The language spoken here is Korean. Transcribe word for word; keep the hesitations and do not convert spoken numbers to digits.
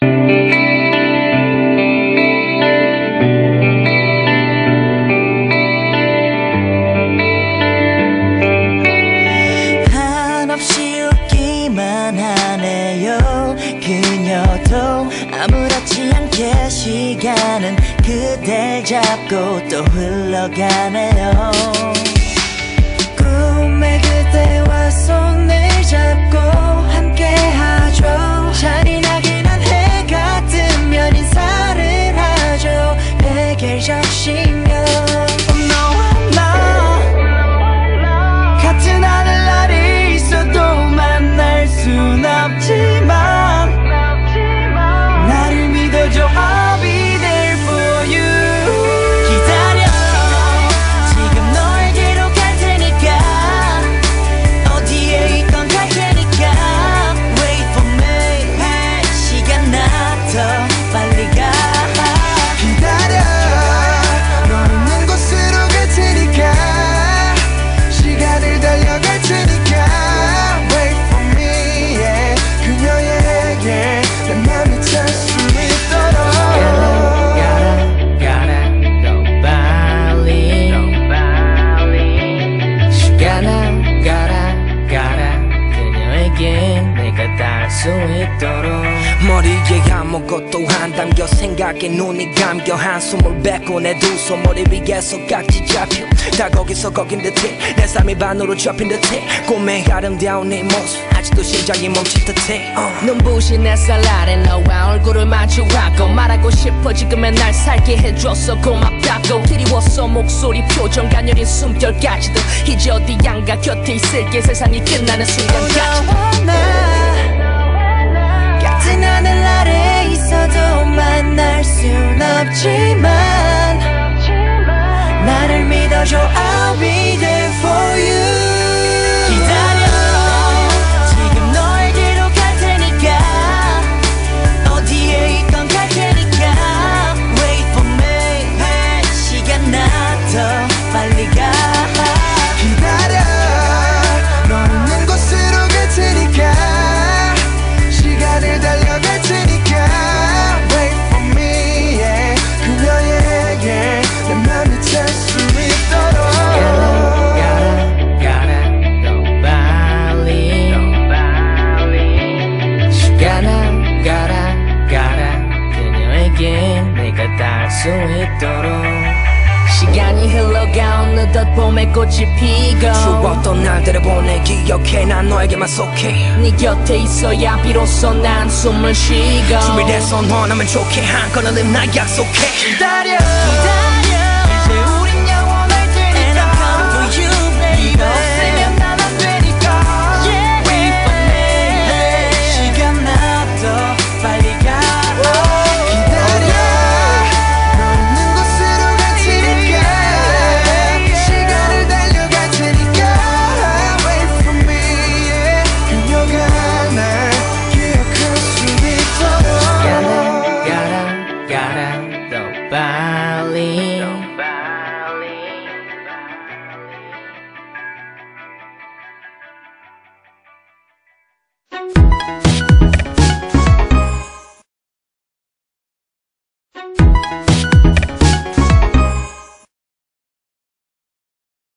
한없이 웃기만 하네요. 그녀도 아무렇지 않게 시간은 그댈 잡고 또 흘러가네요. 꿈의 그대와 손을 잡고 함께하죠. 잔인하긴 한 해가 뜨면 인사를 하죠. 베개를 적시며 너와 나 같은 하늘 아래 있어도 만날 순 없지만 나를 믿어줘. I'll be there for you. 기다려. 지금 너에게로 갈 테니까 어디에 있건 갈 테니까 Wait for me. 시간 나 더 빨리 가. 기다려. 너 있는 곳으로 갈 테니까 시간을 달려갈 테니까 Wait for me. yeah. 그녀에게 내 맘이 찰 수 있도록 Gotta, gotta, 더 빨리, 더 빨리. 시간아, gotta, gotta. 그녀에게 내가 닿을 수 있도록. 머리에 아무것도 안 담겨 생각에 눈이 감겨 한숨을 뱉고 내 두 손 머리 위에서 깍지 잡혀 다 거기서 거긴 듯해 내 삶이 반으로 접힌 듯해 꿈의 아름다운 네 모습 아직도 심장이 멈칫 듯해 uh. 눈부신 햇살 아래 너와 얼굴을 마주하고 말하고 싶어 지금의 날 살게 해줘서 고맙다고 그리웠어 목소리 표정 가녀린 숨결까지도 이제 어디 양가 곁에 있을게 세상이 끝나는 순간까지 너와 나 같은 하늘 아래 있어도 만날 순 없지만 나를 믿어줘. I'll be there for you. 기다려. 지금 너에게로 갈 테니까 어디에 있건 갈 테니까 Wait for me. 시간 나 더 빨리 가. 기다려. 너 있는 곳으로 갈 테니까 시간을 달려갈 테니까 Wait for me. yeah. 그녀에게 내 맘이 찰 수 있도록 Gotta, gotta, 더 빨리, 더 빨리. 시간아, gotta, gotta. 그녀에게 내가 닿을 수 있도록. 시간이 흘러가 어느덧 봄의 꽃이 피고 추웠던 날들을 보내 기억해 난 너에게만 속해 네 곁에 있어야 비로소 난 숨을 쉬고 준비돼서 원하면 좋게 한 걸음 나 약속해 기다려. 기다려. 이제 우린 영원할 테니까 And I'm coming for you, baby. 네가 없으면 난 안 되니까 yeah. Wait for me. 시간 나 더 빨리 가. 기다려. 너 있는 곳으로 갈 테니까 시간을 달려갈 테니까 Wait for me. yeah. 그녀가 날 기억할 수 있도록 Gotta, gotta, gotta, 더 빨리, 더 빨리.